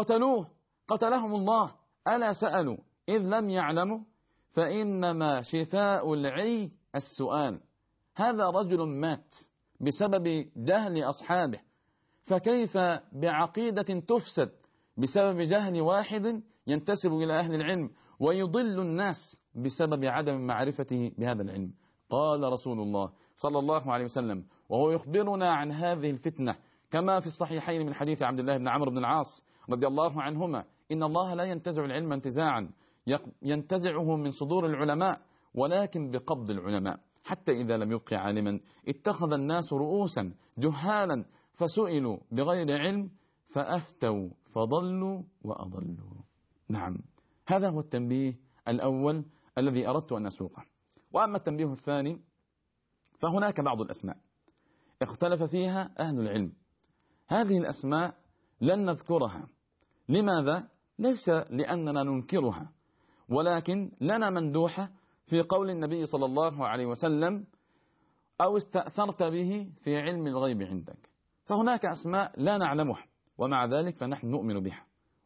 قتلهم الله، ألا سألوا إذ لم يعلموا؟ فإنما شفاء العي السؤال. هذا رجل مات بسبب جهل أصحابه، فكيف بعقيدة تفسد بسبب جهل واحد ينتسب إلى أهل العلم ويضل الناس بسبب عدم معرفته بهذا العلم؟ قال رسول الله صلى الله عليه وسلم وهو يخبرنا عن هذه الفتنة كما في الصحيحين من حديث عبد الله بن عمرو بن العاص رضي الله عنهما: إن الله لا ينتزع العلم انتزاعا ينتزعه من صدور العلماء ولكن بقبض العلماء، حتى إذا لم يبق عالما اتخذ الناس رؤوسا جهالا فسئلوا بغير علم فأفتوا فضلوا وأضلوا. نعم، هذا هو التنبيه الأول الذي أردت أن أسوقه. وأما التنبيه الثاني فهناك بعض الأسماء اختلف فيها أهل العلم. هذه الأسماء لن نذكرها. لماذا؟ ليس لأننا ننكرها، ولكن لنا مندوحة في قول النبي صلى الله عليه وسلم: أو استأثرت به في علم الغيب عندك. فهناك أسماء لا نعلمها ومع ذلك فنحن نؤمن بها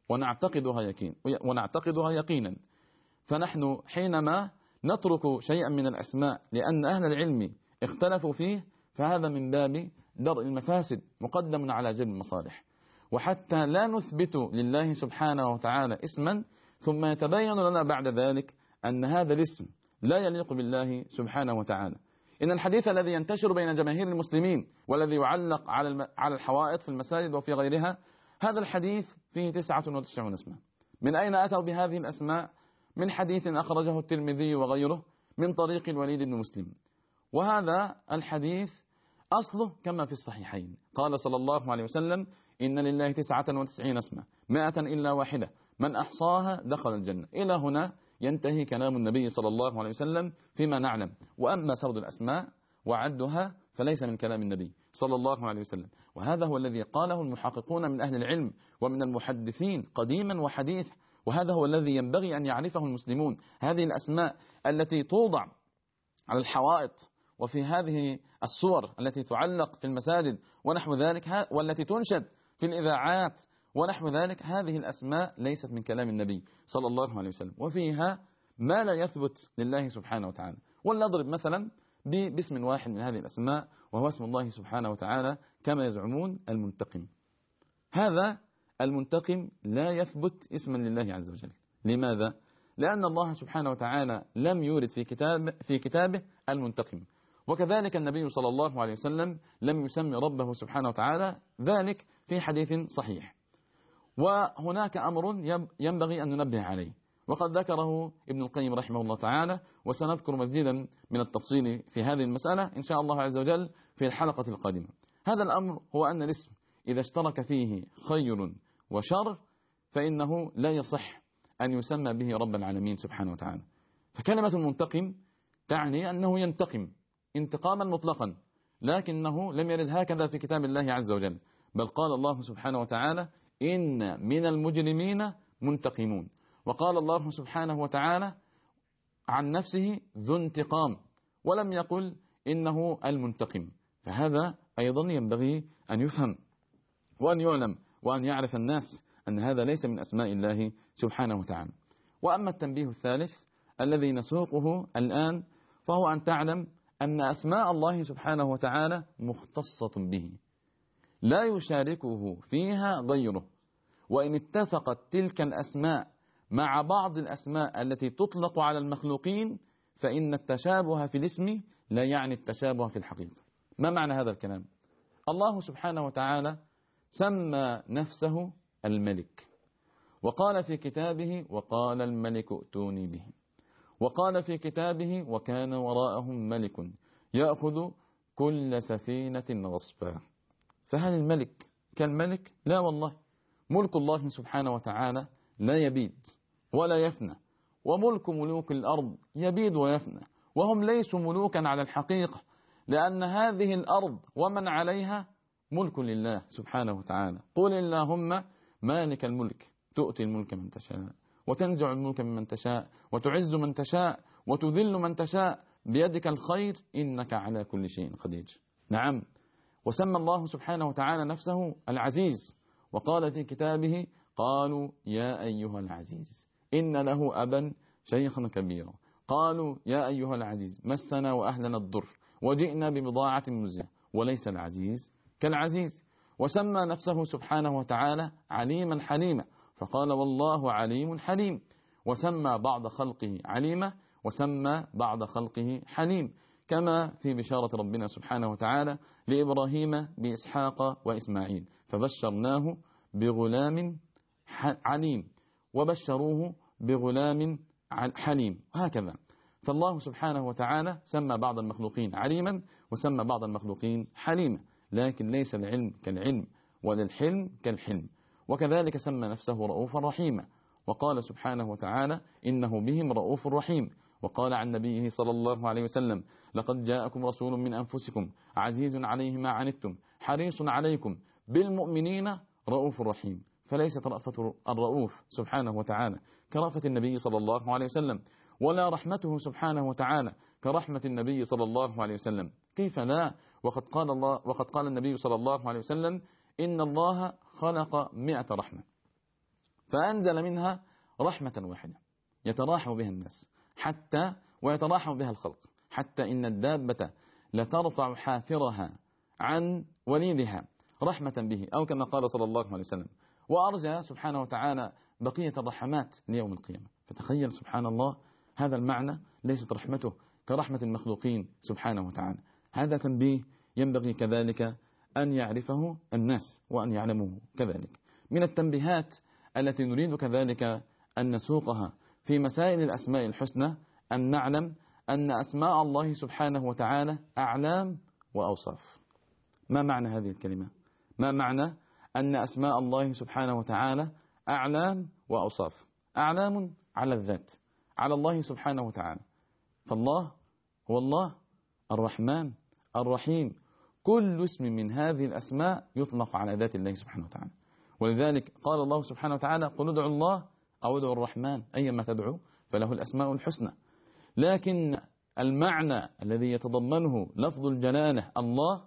ونعتقدها يقينا. فنحن حينما نترك شيئا من الأسماء لأن أهل العلم اختلفوا فيه فهذا من باب درء المفاسد مقدم على جلب المصالح. وحتى لا نثبت لله سبحانه وتعالى اسما ثم يتبين لنا بعد ذلك أن هذا الاسم لا يليق بالله سبحانه وتعالى. إن الحديث الذي ينتشر بين جماهير المسلمين والذي يعلق على الحوائط في المساجد وفي غيرها، هذا الحديث فيه 99 اسما. من أين أتوا بهذه الأسماء؟ من حديث أخرجه الترمذي وغيره من طريق الوليد بن مسلم، وهذا الحديث أصله كما في الصحيحين. قال صلى الله عليه وسلم: إن لله 99 اسما 100 إلا واحدة من أحصاها دخل الجنة. إلى هنا ينتهي كلام النبي صلى الله عليه وسلم فيما نعلم. وأما سرد الأسماء وعدها فليس من كلام النبي صلى الله عليه وسلم، وهذا هو الذي قاله المحققون من أهل العلم ومن المحدثين قديما وحديث، وهذا هو الذي ينبغي أن يعرفه المسلمون. هذه الأسماء التي توضع على الحوائط وفي هذه الصور التي تعلق في المساجد ونحو ذلك، والتي تنشد في الإذاعات ونحو ذلك، هذه الأسماء ليست من كلام النبي صلى الله عليه وسلم، وفيها ما لا يثبت لله سبحانه وتعالى. ولنضرب مثلا باسم واحد من هذه الأسماء وهو اسم الله سبحانه وتعالى كما يزعمون المنتقم. هذا المنتقم لا يثبت اسما لله عز وجل. لماذا؟ لأن الله سبحانه وتعالى لم يورد في كتابه المنتقم، وكذلك النبي صلى الله عليه وسلم لم يسمي ربه سبحانه وتعالى ذلك في حديث صحيح. وهناك أمر ينبغي أن ننبه عليه وقد ذكره ابن القيم رحمه الله تعالى، وسنذكر مزيدا من التفصيل في هذه المسألة إن شاء الله عز وجل في الحلقة القادمة. هذا الأمر هو أن الاسم إذا اشترك فيه خير وشر فإنه لا يصح أن يسمى به رب العالمين سبحانه وتعالى. فكلمة المنتقم تعني أنه ينتقم انتقاما مطلقا، لكنه لم يرد هكذا في كتاب الله عز وجل، بل قال الله سبحانه وتعالى: إن من المجرمين منتقمون. وقال الله سبحانه وتعالى عن نفسه ذو انتقام، ولم يقل إنه المنتقم. فهذا أيضا ينبغي أن يفهم وأن يعلم وأن يعرف الناس أن هذا ليس من أسماء الله سبحانه وتعالى. وأما التنبيه الثالث الذي نسوقه الآن فهو أن تعلم أن أسماء الله سبحانه وتعالى مختصة به لا يشاركه فيها غيره. وإن اتفقت تلك الأسماء مع بعض الأسماء التي تطلق على المخلوقين فإن التشابه في الاسم لا يعني التشابه في الحقيقة. ما معنى هذا الكلام؟ الله سبحانه وتعالى سمى نفسه الملك، وقال في كتابه: وقال الملك ائتوني به. وقال في كتابه: وكان وراءهم ملك يأخذ كل سفينة غصبا. فهل الملك كالملك؟ لا والله. ملك الله سبحانه وتعالى لا يبيد ولا يفنى، وملك ملوك الأرض يبيد ويفنى، وهم ليسوا ملوكا على الحقيقة، لأن هذه الأرض ومن عليها ملك لله سبحانه وتعالى. قل اللهم مالك الملك تؤتي الملك من تشاء وتنزع الملك ممن تشاء وتعز من تشاء وتذل من تشاء بيدك الخير إنك على كل شيء قدير. نعم. وسمى الله سبحانه وتعالى نفسه العزيز، وقال في كتابه: قالوا يا أيها العزيز إن له أبا شيخا كبيرا. قالوا يا أيها العزيز مسنا وأهلنا الضر وجئنا ببضاعة مزجة وليس العزيز كالعزيز. وسمى نفسه سبحانه وتعالى عليما حليما، فقال والله عليم حليم، وسمى بعض خلقه عليما وسمى بعض خلقه حليم، كما في بشارة ربنا سبحانه وتعالى لإبراهيم بإسحاق وإسماعيل، فبشرناه بغلام عليم وبشروه بغلام حليم، هكذا. فالله سبحانه وتعالى سمى بعض المخلوقين عليما وسمى بعض المخلوقين حليما، لكن ليس العلم كالعلم ولا الحلم كالحلم. وكذلك سمى نفسه رؤوفا رحيما، وقال سبحانه وتعالى إنه بهم رؤوف رحيم، وقال عن نبيه صلى الله عليه وسلم لقد جاءكم رسول من أنفسكم عزيز عليه ما عنتم حريص عليكم بالمؤمنين رؤوف رحيم. فليست رأفة الرؤوف سبحانه وتعالى كرأفة النبي صلى الله عليه وسلم، ولا رحمته سبحانه وتعالى كرحمة النبي صلى الله عليه وسلم، كيف لا؟ وقد قال النبي صلى الله عليه وسلم إن الله خلق 100 رحمة فأنزل منها رحمة واحدة يتراحم بها الناس حتى ويتراحم بها الخلق، حتى إن الدابة لترفع حافرها عن وليدها رحمة به، أو كما قال صلى الله عليه وسلم، وأرجى سبحانه وتعالى بقية الرحمات ليوم القيامة. فتخيل سبحان الله هذا المعنى، ليست رحمته كرحمة المخلوقين سبحانه وتعالى. هذا تنبيه ينبغي كذلك أن يعرفه الناس وأن يعلموه كذلك. من التنبيهات التي نريد كذلك أن نسوقها في مسائل الأسماء الحسنى أن نعلم أن أسماء الله سبحانه وتعالى أعلام وأوصاف. ما معنى هذه الكلمة؟ ما معنى أن أسماء الله سبحانه وتعالى أعلام وأوصاف؟ أعلام على الذات، على الله سبحانه وتعالى، فالله هو الله الرحمن الرحيم، كل اسم من هذه الأسماء يطلق على ذات الله سبحانه وتعالى. ولذلك قال الله سبحانه وتعالى قل ادعوا الله أو ادعوا الرحمن أيما تدعو فله الأسماء الحسنى. لكن المعنى الذي يتضمنه لفظ الجلالة الله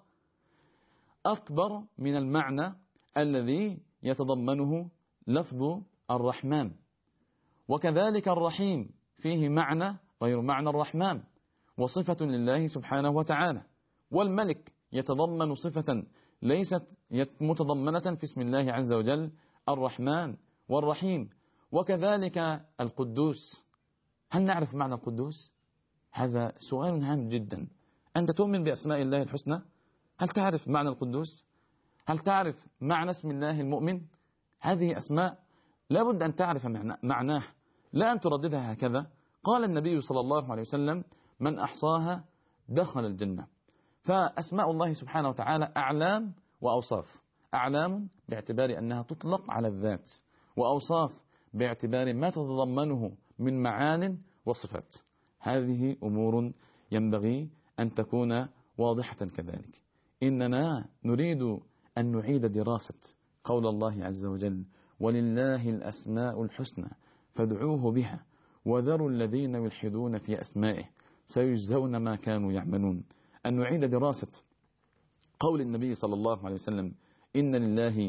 أكبر من المعنى الذي يتضمنه لفظ الرحمن. وكذلك الرحيم فيه معنى غير معنى الرحمن وصفة لله سبحانه وتعالى. والملك يتضمن صفة ليست متضمنة في اسم الله عز وجل الرحمن والرحيم. وكذلك القدوس، هل نعرف معنى القدوس؟ هذا سؤال هام جدا. أنت تؤمن بأسماء الله الحسنى؟ هل تعرف معنى القدوس؟ هل تعرف معنى اسم الله المؤمن؟ هذه أسماء لابد أن تعرف معناه، لا أن ترددها هكذا. قال النبي صلى الله عليه وسلم من أحصاها دخل الجنة. فأسماء الله سبحانه وتعالى أعلام وأوصاف. أعلام باعتبار أنها تطلق على الذات، وأوصاف باعتبار ما تتضمنه من معان وصفات. هذه أمور ينبغي أن تكون واضحة كذلك. إننا نريد أن نعيد دراسة قول الله عز وجل ولله الأسماء الحسنى فادعوه بها وذروا الذين يلحدون في أسمائه سيجزون ما كانوا يعملون. أن نعيد دراسة قول النبي صلى الله عليه وسلم إن لله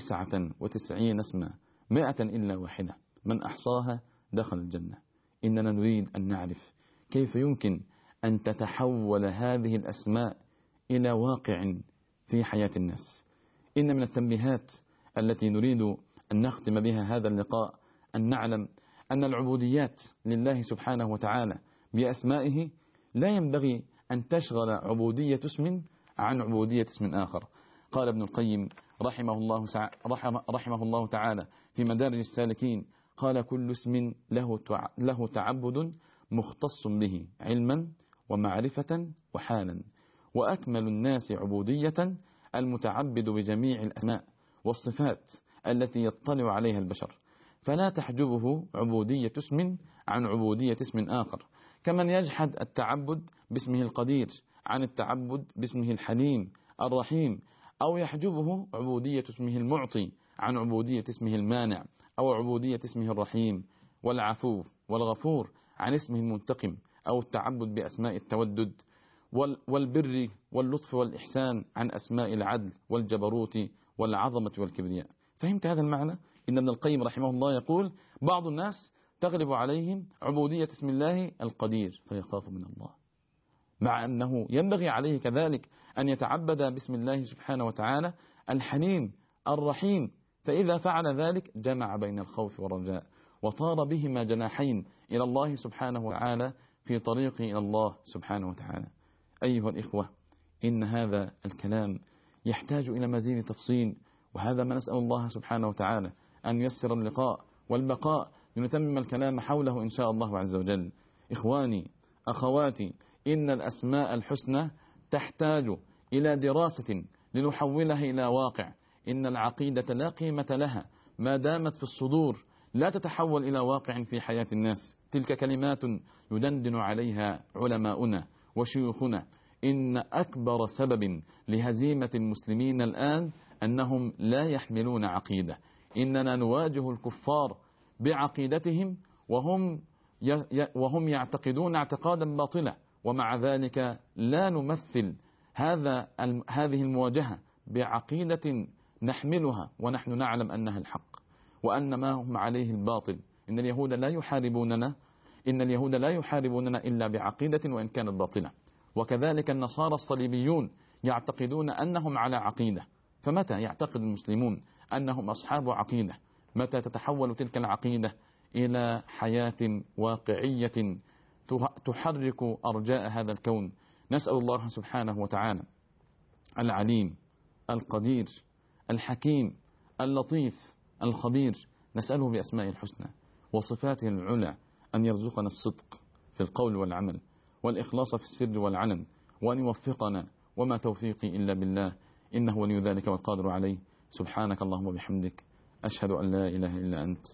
99 اسما 100 إلا واحدة من أحصاها دخل الجنة. إننا نريد أن نعرف كيف يمكن أن تتحول هذه الأسماء إلى واقع في حياة الناس. إن من التنبيهات التي نريد أن نختم بها هذا اللقاء أن نعلم أن العبوديات لله سبحانه وتعالى بأسمائه لا ينبغي أن تشغل عبودية اسم عن عبودية اسم آخر. قال ابن القيم رحمه الله تعالى في مدارج السالكين قال كل اسم له تعبد مختص به علما ومعرفة وحالا، وأكمل الناس عبودية المتعبد بجميع الأسماء والصفات التي يطلع عليها البشر، فلا تحجبه عبودية اسم عن عبودية اسم آخر، كمن يجحد التعبد باسمه القدير عن التعبد باسمه الحليم الرحيم، أو يحجبه عبودية اسمه المعطي عن عبودية اسمه المانع، أو عبودية اسمه الرحيم والعفو والغفور عن اسمه المنتقم، أو التعبد بأسماء التودد والبر واللطف والإحسان عن أسماء العدل والجبروت والعظمة والكبرياء. فهمت هذا المعنى؟ إن ابن القيم رحمه الله يقول بعض الناس تغلب عليهم عبودية اسم الله القدير فيخاف من الله، مع أنه ينبغي عليه كذلك أن يتعبد باسم الله سبحانه وتعالى الحنين الرحيم، فإذا فعل ذلك جمع بين الخوف والرجاء وطار بهما جناحين إلى الله سبحانه وتعالى في طريق إلى الله سبحانه وتعالى. أيها الإخوة، إن هذا الكلام يحتاج إلى مزيد تفصيل، وهذا ما نسأل الله سبحانه وتعالى أن ييسر اللقاء والبقاء لنتمم الكلام حوله إن شاء الله عز وجل. إخواني أخواتي، إن الأسماء الحسنى تحتاج إلى دراسة لنحولها إلى واقع. إن العقيدة لا قيمة لها ما دامت في الصدور، لا تتحول إلى واقع في حياة الناس. تلك كلمات يدندن عليها علماؤنا وشيوخنا. إن أكبر سبب لهزيمة المسلمين الآن أنهم لا يحملون عقيدة. إننا نواجه الكفار بعقيدتهم وهم يعتقدون اعتقادا باطلا، ومع ذلك لا نمثل هذه المواجهة بعقيدة نحملها ونحن نعلم أنها الحق وأن ما هم عليه الباطل. إن اليهود لا يحاربوننا إلا بعقيدة وإن كانت باطلة، وكذلك النصارى الصليبيون يعتقدون أنهم على عقيدة. فمتى يعتقد المسلمون أنهم أصحاب عقيدة؟ متى تتحول تلك العقيدة إلى حياة واقعية تحرك أرجاء هذا الكون؟ نسأل الله سبحانه وتعالى العليم القدير الحكيم اللطيف الخبير، نسأله بأسمائه الحسنى وصفاته العلى أن يرزقنا الصدق في القول والعمل والإخلاص في السر والعلن، وأن يوفقنا، وما توفيقي إلا بالله، إنه ولي ذلك والقادر عليه. سبحانك اللهم وبحمدك، أشهد أن لا إله إلا أنت،